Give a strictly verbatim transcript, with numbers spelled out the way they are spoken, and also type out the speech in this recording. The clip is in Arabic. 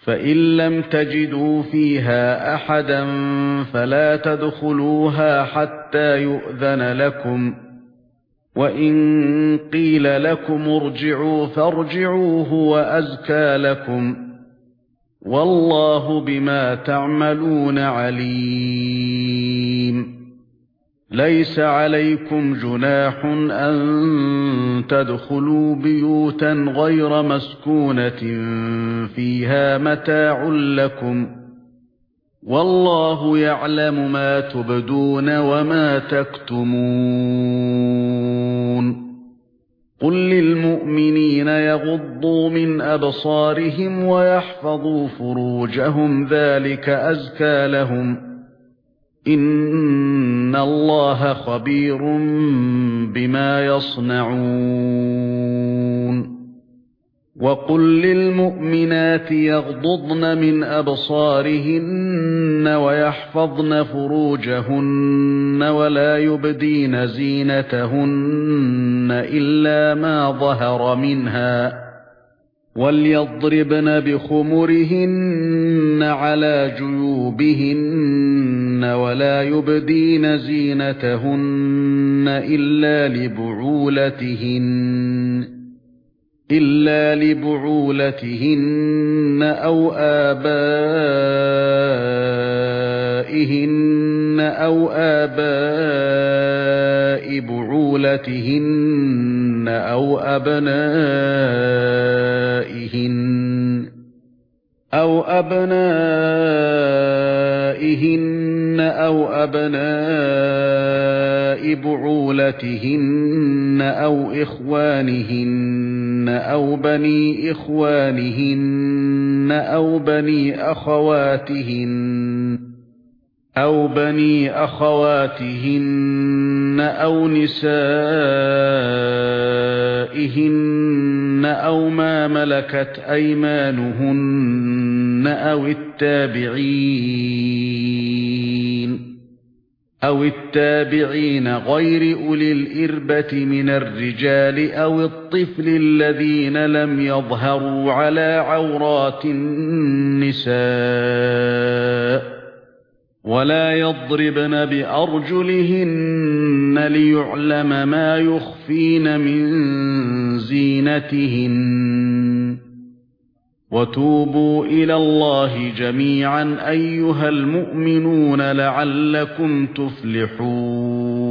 فإن لم تجدوا فيها أحدا فلا تدخلوها حتى يؤذن لكم، وإن قيل لكم ارجعوا فارجعوا هو أزكى لكم، والله بما تعملون عليم. ليس عليكم جناح أن تدخلوا بيوتا غير مسكونة فيها متاع لكم، والله يعلم ما تبدون وما تكتمون. قل للمؤمنين يغضوا من أبصارهم ويحفظوا فروجهم ذلك أزكى لهم، إن الله خبير بما يصنعون. وقل للمؤمنات يغضضن من أبصارهن ويحفظن فروجهن ولا يبدين زينتهن إلا ما ظهر منها، وليضربن بخمرهن على جيوبهن ولا يبدين زينتهن إلا لبعولتهن إلا لبعولتهن أو آبائهن أو آباء بعولتهن أو أبنائهن أو أبنائهن أو أبناء بعولتهن أو إخوانهن أو بني إخوانهن أو بني أخواتهن أو بني أخواتهن أو نسائهن أو ما ملكت أيمانهن أو التابعين أو التابعين غير أولي الإربة من الرجال أو الطفل الذين لم يظهروا على عورات النساء، ولا يضربن بأرجلهن ليعلم ما يخفين من زينتهن. وتوبوا إلى الله جميعا أيها المؤمنون لعلكم تفلحون.